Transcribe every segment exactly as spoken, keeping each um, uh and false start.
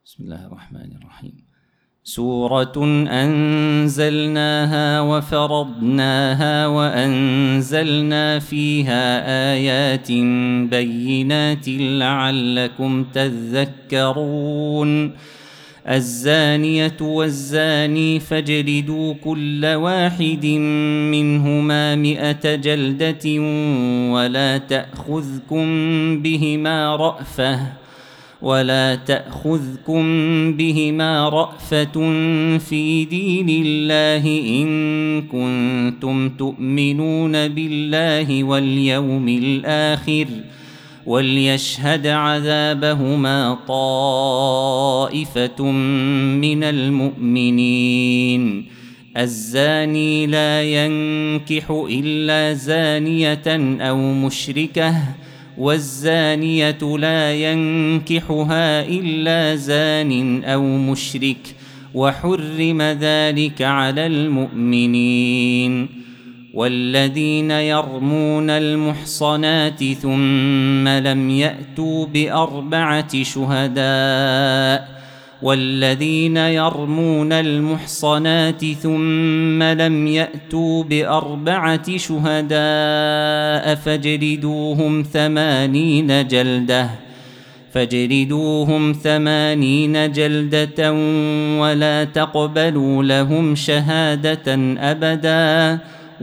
بسم الله الرحمن الرحيم. سورة أنزلناها وفرضناها وأنزلنا فيها آيات بينات لعلكم تذكرون. الزانية والزاني فاجلدوا كل واحد منهما مئة جلدة ولا تأخذكم بهما رأفة ولا تأخذكم بهما رأفة في دين الله إن كنتم تؤمنون بالله واليوم الآخر وليشهد عذابهما طائفة من المؤمنين. الزاني لا ينكح إلا زانية أو مشركة والزانية لا ينكحها إلا زان أو مشرك وحرم ذلك على المؤمنين. والذين يرمون المحصنات ثم لم يأتوا بأربعة شهداء والذين يرمون المحصنات ثم لم يأتوا بأربعة شهداء فاجلدوهم ثمانين جلدة فاجلدوهم ثمانين جلدة ولا تقبلوا لهم شهادة أبدا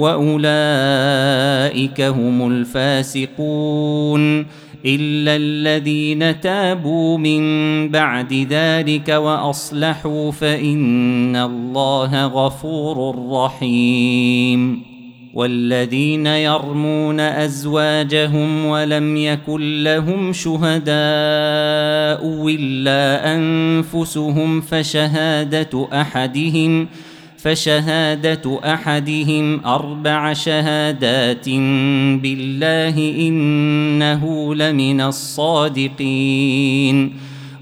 وأولئك هم الفاسقون إلا الذين تابوا من بعد ذلك وأصلحوا فإن الله غفور رحيم. والذين يرمون أزواجهم ولم يكن لهم شهداء إلا أنفسهم فشهادة أحدهم فشهادة أحدهم أربع شهادات بالله إنه لمن الصادقين.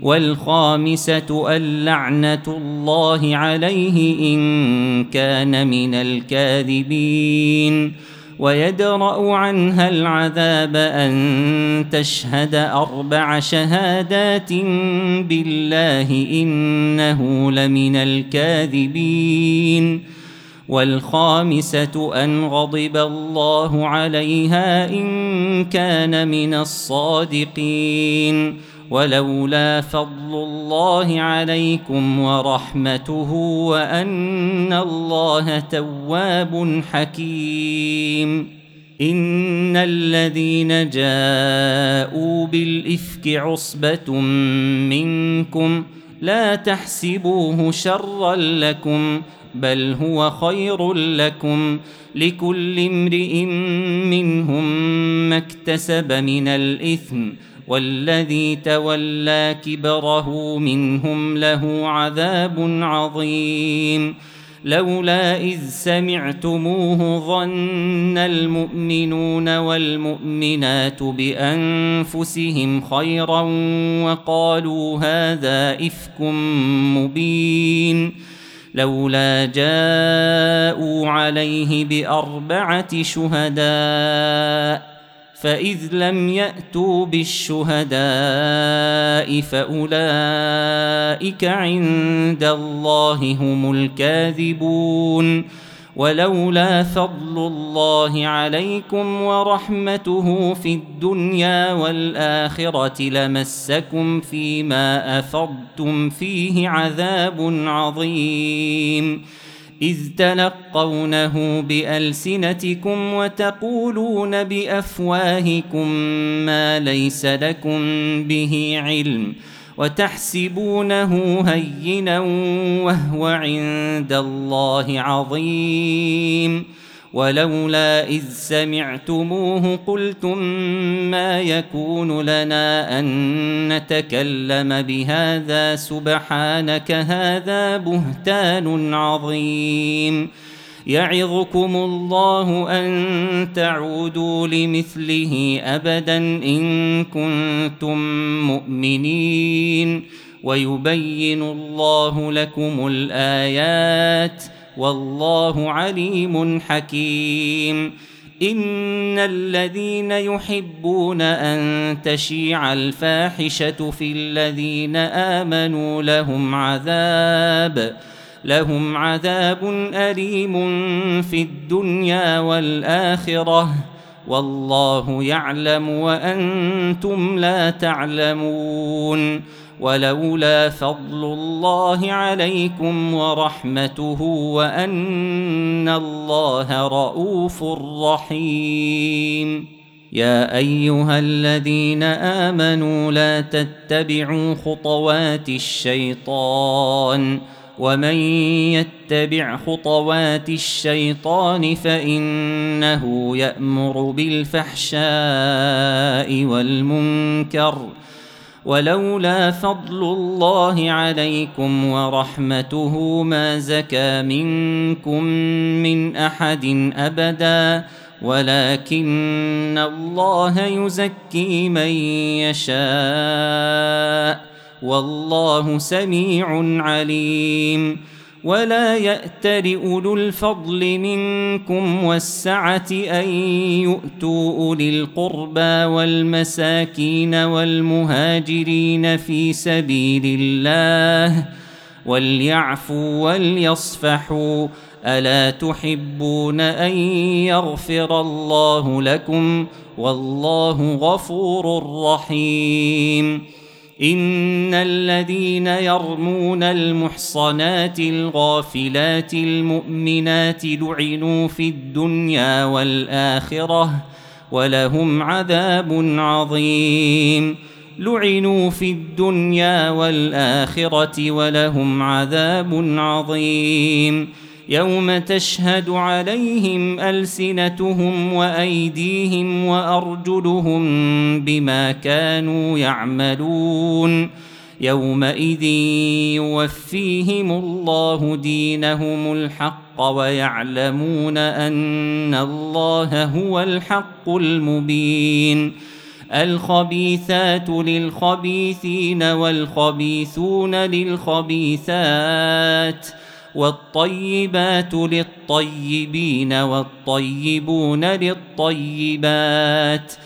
والخامسة اللعنة الله عليه إن كان من الكاذبين ويدرأ عنها العذاب أن تشهد أربع شهادات بالله إنه لمن الكاذبين. والخامسة أن غضب الله عليها إن كان من الصادقين ولولا فضل الله عليكم ورحمته وأن الله تواب حكيم. إن الذين جاءوا بالإفك عصبة منكم لا تحسبوه شرا لكم بل هو خير لكم لكل امرئ منهم ما اكتسب من الإثم والذي تولى كبره منهم له عذاب عظيم. لولا إذ سمعتموه ظن المؤمنون والمؤمنات بأنفسهم خيرا وقالوا هذا إفك مبين. لولا جاءوا عليه بأربعة شهداء فإذ لم يأتوا بالشهداء فأولئك عند الله هم الكاذبون. ولولا فضل الله عليكم ورحمته في الدنيا والآخرة لمسكم فيما أفضتم فيه عذاب عظيم إذ تلقونه بألسنتكم وتقولون بأفواهكم ما ليس لكم به علم وتحسبونه هينا وهو عند الله عظيم. ولولا إذ سمعتموه قلتم ما يكون لنا أن نتكلم بهذا سبحانك هذا بهتان عظيم. يعظكم الله أن تعودوا لمثله أبدا إن كنتم مؤمنين ويبين الله لكم الآيات والله عليم حكيم. إن الذين يحبون أن تشيع الفاحشة في الذين آمنوا لهم عذاب لهم عذاب أليم في الدنيا والآخرة والله يعلم وأنتم لا تعلمون. ولولا فضل الله عليكم ورحمته وأن الله رؤوف رحيم. يا أيها الذين آمنوا لا تتبعوا خطوات الشيطان ومن يتبع خطوات الشيطان فإنه يأمر بالفحشاء والمنكر ولولا فضل الله عليكم ورحمته ما زكى منكم من أحد أبدا ولكن الله يزكي من يشاء والله سميع عليم. ولا يأتل أولو الفضل منكم والسعة أن يؤتوا أولي القربى والمساكين والمهاجرين في سبيل الله وليعفوا وليصفحوا ألا تحبون أن يغفر الله لكم والله غفور رحيم. إن الذين يرمون المحصنات الغافلات المؤمنات لعنوا في الدنيا والآخرة ولهم عذاب عظيم. لعنوا في الدنيا والآخرة ولهم عذاب عظيم. يوم تشهد عليهم ألسنتهم وأيديهم وأرجلهم بما كانوا يعملون يومئذ يوفيهم الله دينهم الحق ويعلمون أن الله هو الحق المبين. الخبيثات للخبيثين والخبيثون للخبيثات والطيبات للطيبين والطيبون للطيبات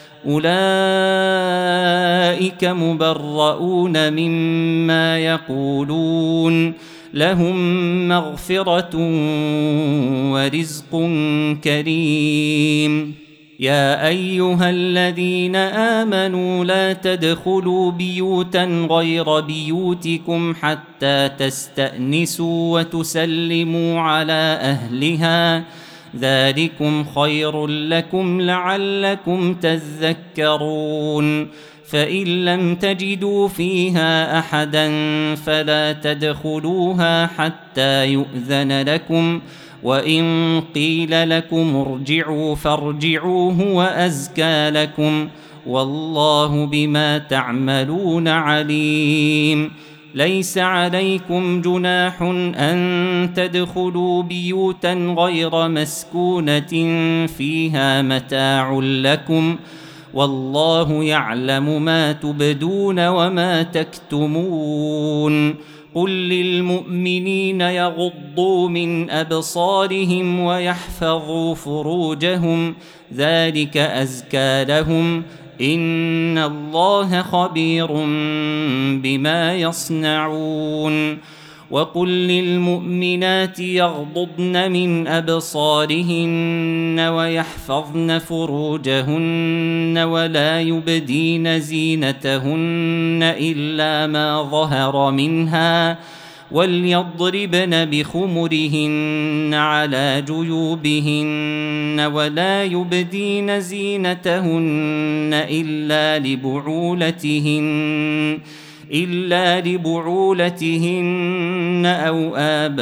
أولئك مبرؤون مما يقولون لهم مغفرة ورزق كريم. يا أيها الذين آمنوا لا تدخلوا بيوتا غير بيوتكم حتى تستأنسوا وتسلموا على أهلها ذلكم خير لكم لعلكم تذكرون. فإن لم تجدوا فيها أحدا فلا تدخلوها حتى يؤذن لكم وإن قيل لكم ارجعوا فارجعوا هو أزكى لكم والله بما تعملون عليم. ليس عليكم جناح أن تدخلوا بيوتا غير مسكونة فيها متاع لكم والله يعلم ما تبدون وما تكتمون. قل للمؤمنين يغضوا من أبصارهم ويحفظوا فروجهم ذلك أزكى لهم إن الله خبير بما يصنعون. وقل للمؤمنات يغضضن من أبصارهن ويحفظن فروجهن ولا يبدين زينتهن إلا ما ظهر منها وليضربن بخمرهن على جيوبهن ولا يبدين زينتهن إلا لبعولتهن إلا لبعولتهن أو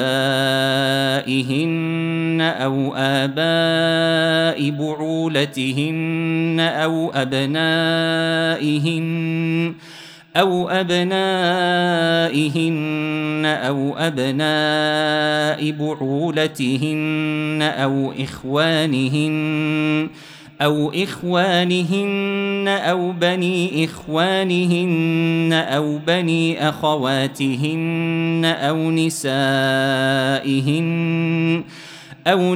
آبائهن أو آباء بعولتهن أو أبنائهن أو أبنائهن أو أبناء بعولتهن أو إخوانهن أو إخوانهن أو بني إخوانهن أو بني أخواتهن أو نسائهن أو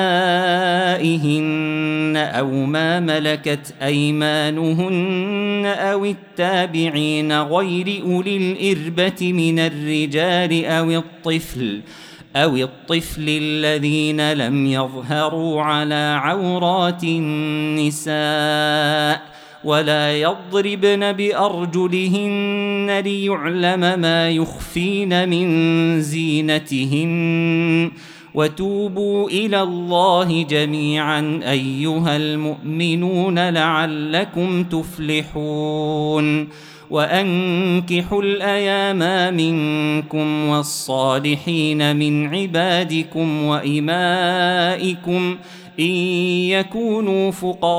نسائهن أو ما ملكت أيمانهن أو التابعين غير أولي الإربة من الرجال أو الطفل أو الطفل الذين لم يظهروا على عورات النساء ولا يضربن بأرجلهن ليعلم ما يخفين من زينتهن وتوبوا إلى الله جميعا أيها المؤمنون لعلكم تفلحون وأنكحوا الأيام منكم والصالحين من عبادكم وإمائكم إن يكونوا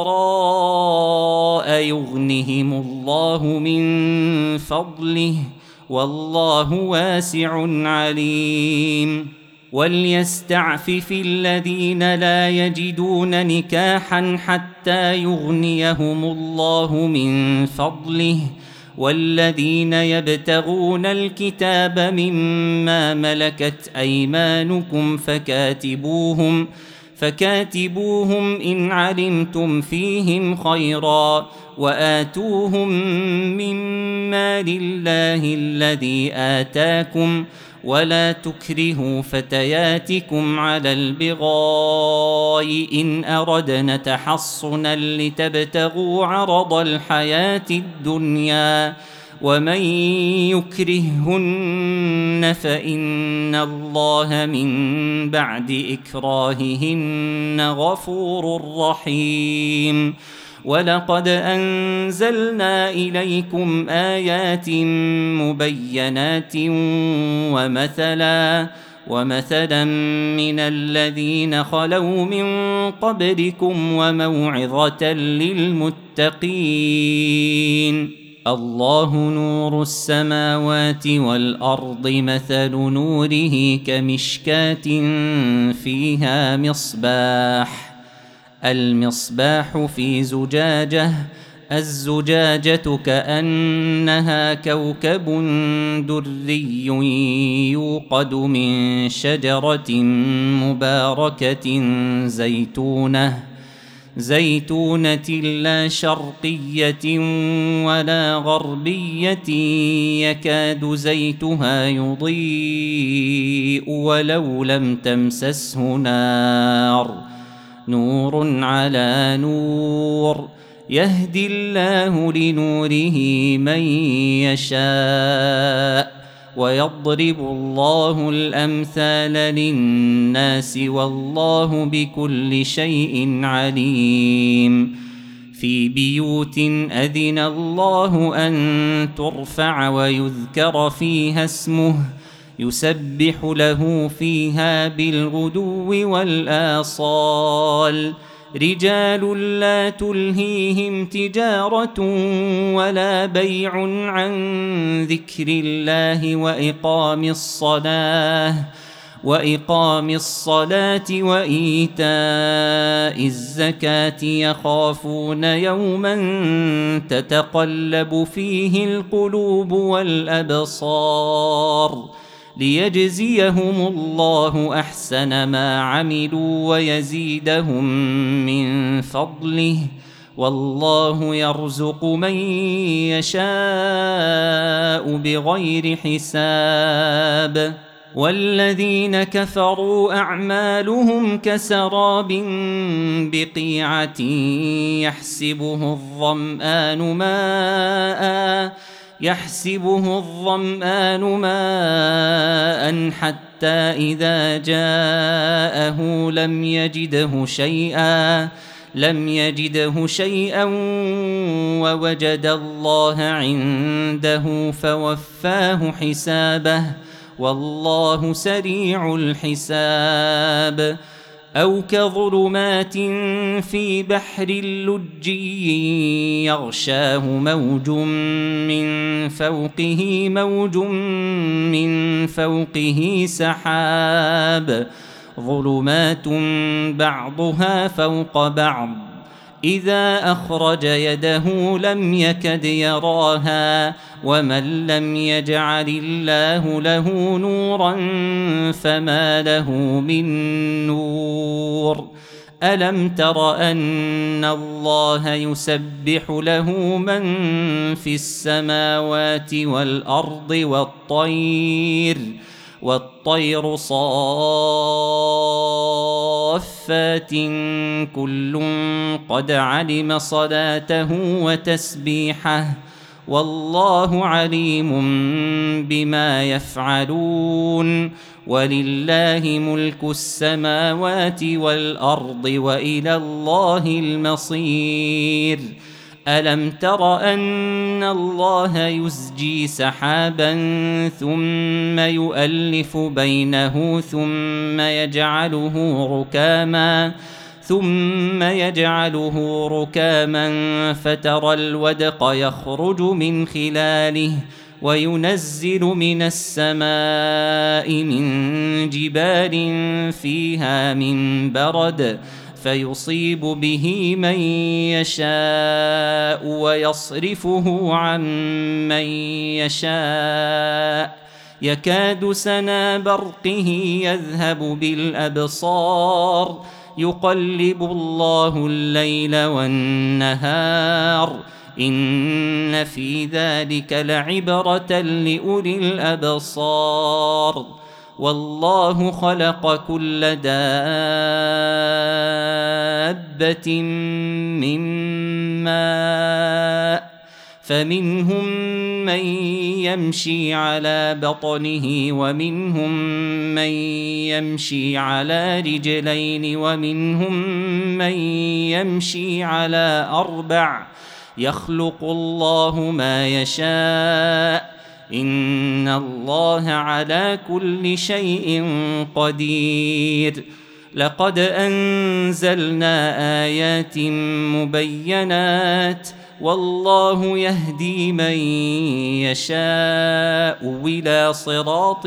فقراء يغنهم الله من فضله والله واسع عليم وليستعفف الذين لا يجدون نكاحا حتى يغنيهم الله من فضله والذين يبتغون الكتاب مما ملكت أيمانكم فكاتبوهم فكاتبوهم إن علمتم فيهم خيرا وآتوهم مما لله الذي آتاكم ولا تكرهوا فتياتكم على البغاء إن أردنا تحصنا لتبتغوا عرض الحياة الدنيا ومن يكرههن فإن الله من بعد إكراههن غفور رحيم ولقد أنزلنا إليكم آيات مبينات ومثلا ومثلا من الذين خلوا من قبلكم وموعظة للمتقين الله نور السماوات والأرض مثل نوره كمشكاة فيها مصباح المصباح في زجاجة الزجاجة كأنها كوكب دري يوقد من شجرة مباركة زيتونة زيتونة لا شرقية ولا غربية يكاد زيتها يضيء ولو لم تمسسه نار نور على نور يهدي الله لنوره من يشاء ويضرب الله الأمثال للناس والله بكل شيء عليم في بيوت أذن الله أن ترفع ويذكر فيها اسمه يسبح له فيها بالغدو والآصال رجال لا تلهيهم تجارة ولا بيع عن ذكر الله وإقام الصلاة وإقام الصلاة وإيتاء الزكاة يخافون يوما تتقلب فيه القلوب والأبصار ليجزيهم الله أحسن ما عملوا ويزيدهم من فضله والله يرزق من يشاء بغير حساب والذين كفروا أعمالهم كسراب بقيعة يحسبه الظمآن ماءً يحسبه الظمآن ماء حتى إذا جاءه لم يجده شيئا لم يجده شيئا ووجد الله عنده فوفاه حسابه والله سريع الحساب أو كظلمات في بحر لجي يغشاه موج من فوقه موج من فوقه سحاب ظلمات بعضها فوق بعض إذا أخرج يده لم يكد يراها ومن لم يجعل الله له نورا فما له من نور ألم تر أن الله يسبح له من في السماوات والأرض والطير والطير صافات كل قد علم صلاته وتسبيحه والله عليم بما يفعلون ولله ملك السماوات والأرض وإلى الله المصير ألم تر أن الله يزجي سحابا ثم يؤلف بينه ثم يجعله ركاما ثم يجعله ركاما فترى الودق يخرج من خلاله وينزل من السماء من جبال فيها من برد فيصيب به من يشاء ويصرفه عن من يشاء يكاد سنا برقه يذهب بالأبصار يقلب الله الليل والنهار إن في ذلك لعبرة لأولي الأبصار والله خلق كل دابة من ماء فمنهم من يمشي على بطنه ومنهم من يمشي على رجلين ومنهم من يمشي على أربع يخلق الله ما يشاء إن الله على كل شيء قدير لقد أنزلنا آيات مبينات والله يهدي من يشاء إلى صراط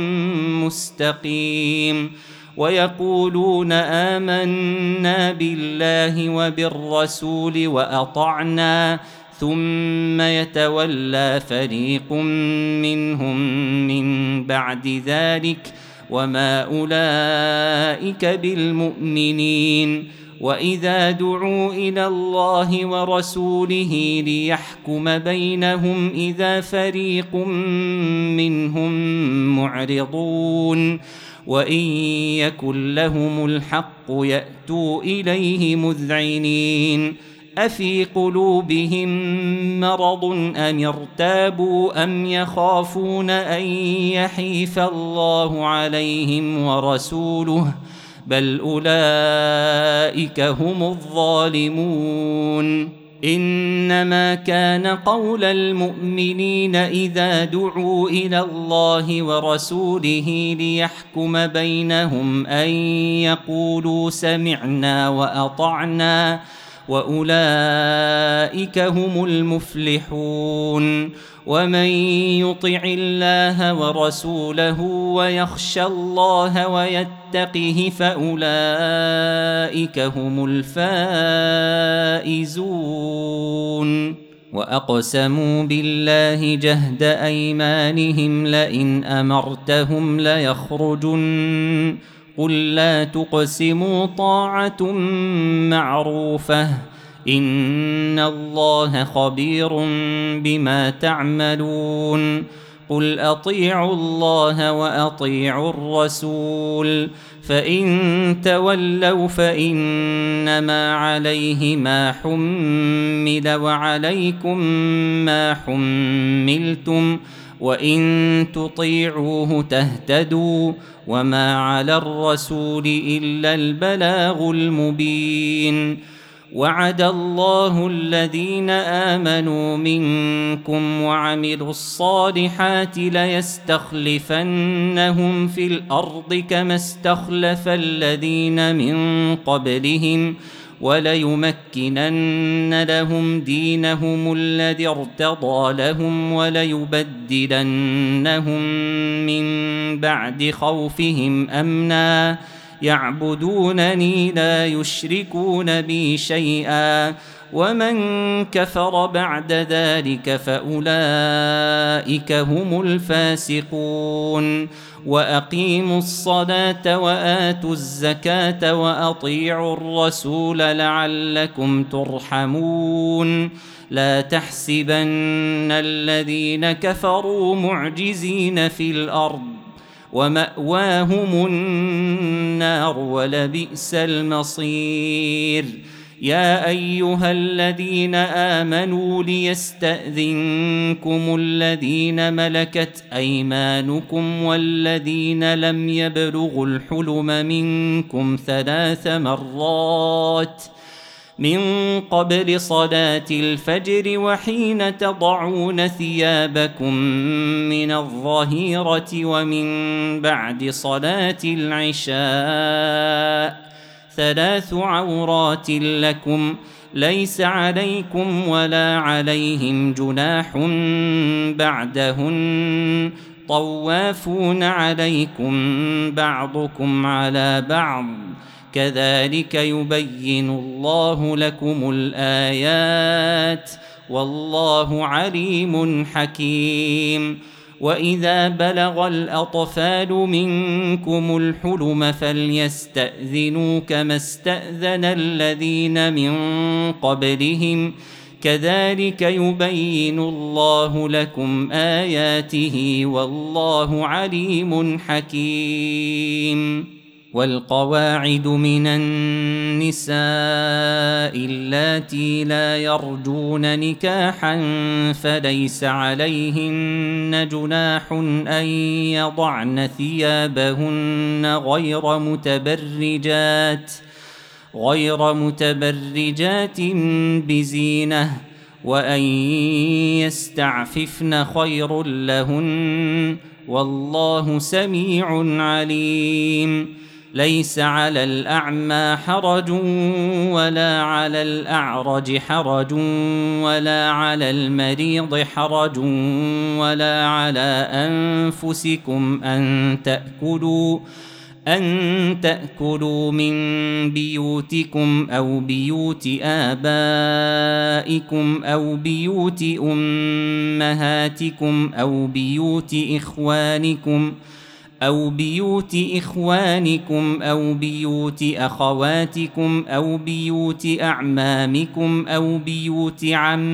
مستقيم ويقولون آمنا بالله وبالرسول وأطعنا ثم يتولى فريق منهم من بعد ذلك وما أولئك بالمؤمنين وإذا دعوا إلى الله ورسوله ليحكم بينهم إذا فريق منهم معرضون وإن يكن لهم الحق يأتوا إليه مذعنين أفي قلوبهم مرض أم ارتابوا أم يخافون أن يحيف الله عليهم ورسوله بل أولئك هم الظالمون إنما كان قول المؤمنين إذا دعوا إلى الله ورسوله ليحكم بينهم أن يقولوا سمعنا وأطعنا وأولئك هم المفلحون ومن يطع الله ورسوله ويخشى الله ويتقه فأولئك هم الفائزون وأقسموا بالله جهد أيمانهم لئن أمرتهم ليخرجن قل لا تقسموا طاعة معروفة إن الله خبير بما تعملون قل أطيعوا الله وأطيعوا الرسول فإن تولوا فإنما عليه ما حمل وعليكم ما حملتم وإن تطيعوه تهتدوا وما على الرسول إلا البلاغ المبين وعد الله الذين آمنوا منكم وعملوا الصالحات ليستخلفنهم في الأرض كما استخلف الذين من قبلهم وليمكنن لهم دينهم الذي ارتضى لهم وليبدلنهم من بعد خوفهم أمنا يعبدونني لا يشركون بي شيئا ومن كفر بعد ذلك فأولئك هم الفاسقون وأقيموا الصلاة وآتوا الزكاة وأطيعوا الرسول لعلكم ترحمون لا تحسبن الذين كفروا معجزين في الأرض ومأواهم النار ولبئس المصير يا أيها الذين آمنوا ليستأذنكم الذين ملكت أيمانكم والذين لم يبلغوا الحلم منكم ثلاث مرات من قبل صلاة الفجر وحين تضعون ثيابكم من الظهيرة ومن بعد صلاة العشاء ثلاث عورات لكم ليس عليكم ولا عليهم جناح بعدهن طوافون عليكم بعضكم على بعض كذلك يبين الله لكم الآيات والله عليم حكيم وإذا بلغ الأطفال منكم الحلم فليستأذنوا كما استأذن الذين من قبلهم كذلك يبين الله لكم آياته والله عليم حكيم والقواعد من النساء اللاتي لا يرجون نكاحا فليس عليهن جناح أن يضعن ثيابهن غير متبرجات غير متبرجات بزينة وأن يستعففن خير لهن والله سميع عليم ليس على الأعمى حرج ولا على الأعرج حرج ولا على المريض حرج ولا على أنفسكم أن تأكلوا أن تأكلوا من بيوتكم أو بيوت آبائكم أو بيوت أمهاتكم أو بيوت إخوانكم أو بيوت إخوانكم أو بيوت أخواتكم أو بيوت أعمامكم أو بيوت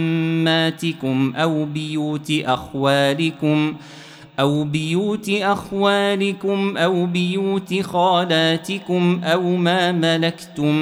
عماتكم أو بيوت أخوالكم أو بيوت أخوالكم أو بيوت خالاتكم أو ما ملكتم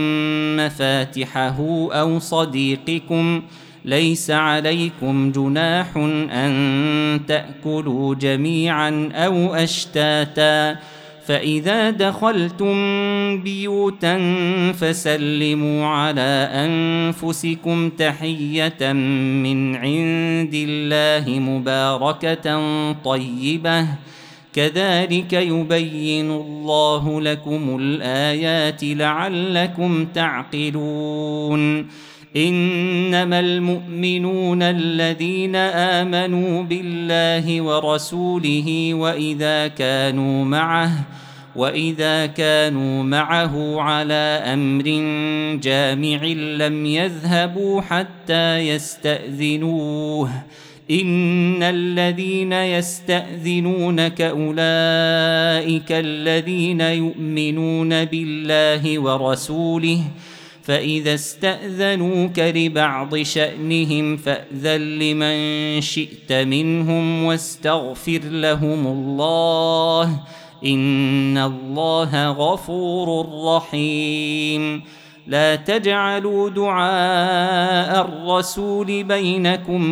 مفاتحه أو صديقكم ليس عليكم جناح أن تأكلوا جميعا أو أشتاتا فإذا دخلتم بيوتا فسلموا على أنفسكم تحية من عند الله مباركة طيبة كذلك يبين الله لكم الآيات لعلكم تعقلون إنما المؤمنون الذين آمنوا بالله ورسوله وإذا كانوا معه وإذا كانوا معه على أمر جامع لم يذهبوا حتى يستأذنوه إن الذين يستأذنونك أولئك الذين يؤمنون بالله ورسوله فإذا استأذنوك لبعض شأنهم فأذن لمن شئت منهم واستغفر لهم الله إن الله غفور رحيم لا تجعلوا دعاء الرسول بينكم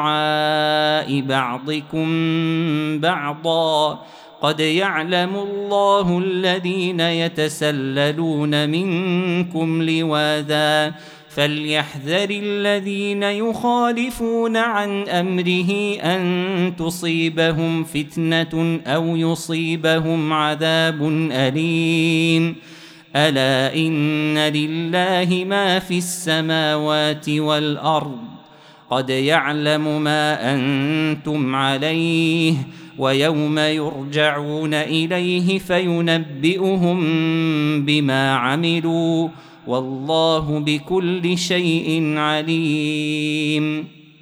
كدعاء بعضكم بعضا قد يعلم الله الذين يتسللون منكم لواذا فليحذر الذين يخالفون عن أمره أن تصيبهم فتنة أو يصيبهم عذاب أليم ألا إن لله ما في السماوات والأرض قد يعلم ما أنتم عليه ويوم يرجعون إليه فينبئهم بما عملوا والله بكل شيء عليم.